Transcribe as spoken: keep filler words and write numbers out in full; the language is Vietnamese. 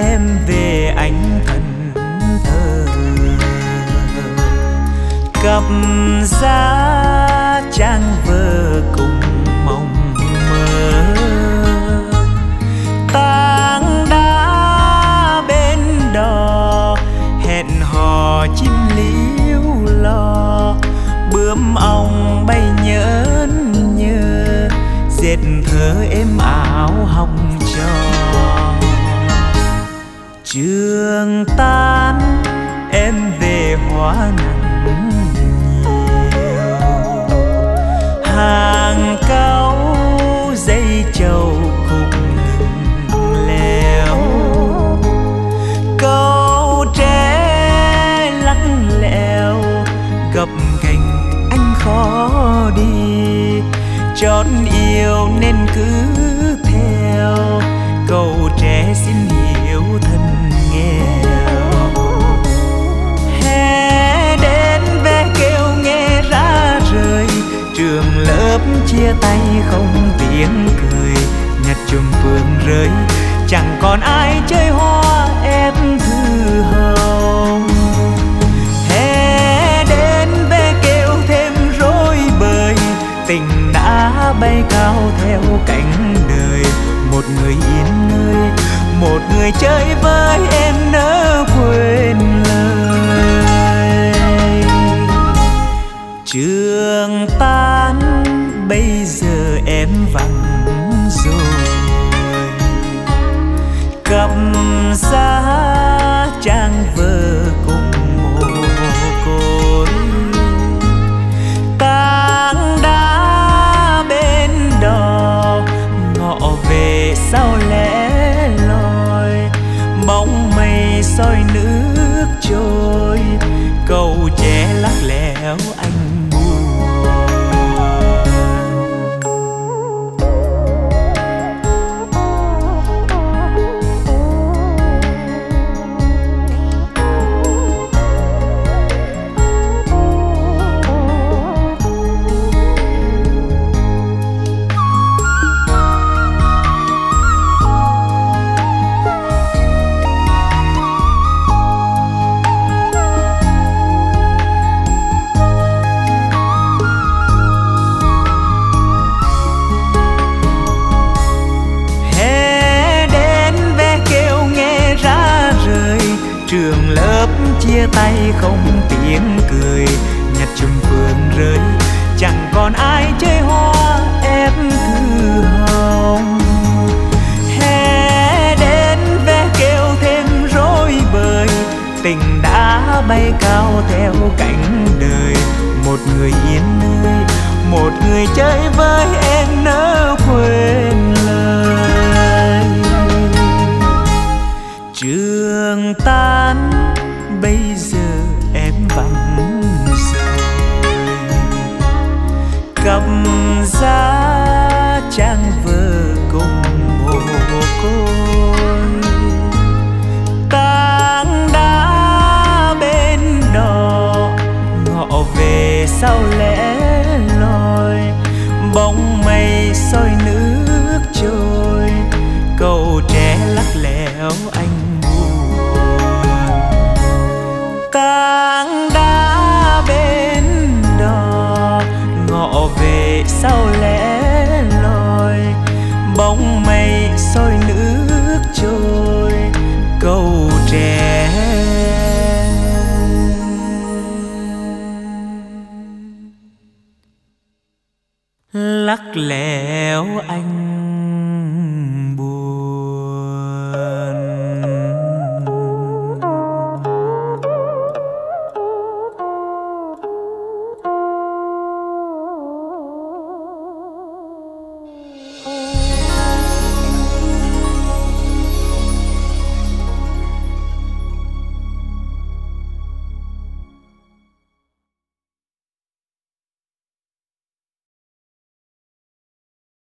em về anh thần thơ. Cặp giá trang vơ cùng mộng mơ, tang đá bên đò hẹn hò chim líu lo. Bướm ong bay nhớn nhơ dệt thơ êm áo hồng tròn. Trường tan em về hóa nắng nhiều, hàng cau dây trầu cùng ngừng leo. Câu tre lắc lẻo gập ghềnh anh khó đi, chót yêu nên cứ theo câu trẻ xin hiểu thân nghèo. Hè đến ve kêu nghe ra rời, trường lớp chia tay không tiếng cười. Nhặt chùm phượng rơi chẳng còn ai chơi hoa ép thư hồng. Hè đến ve kêu thêm rối bời, tình đã bay cao theo cánh đời. Một người yên nơi, một người chơi với em nỡ quên lời. Trường tan bây giờ em vắng rồi, cặp giá trang vơ cùng mồ côi. Tang đá bên đò ngọ về sau lẻ loi, bóng mây soi nước trôi câu trẻ lắc lẻo anh trường lớp chia tay không tiếng cười. Nhặt chùm phượng rơi chẳng còn ai chơi hoa ép thư hồng. Hè đến ve kêu thêm rối bời, tình đã bay cao theo cánh đời. Một người yên nơi, một người chơi với em nỡ quên lời. Trường tan bây giờ em vắng rồi, cặp giá trang vơ cùng mồ côi. Tang đá bên đò ngọ về sau lẻ loi, bóng mây soi nước trôi câu trẻ lắc lẻo anh. Tang đá bên đò ngọ về sau lẻ loi, bóng mây soi nước trôi câu trẻ lắc lẻo anh.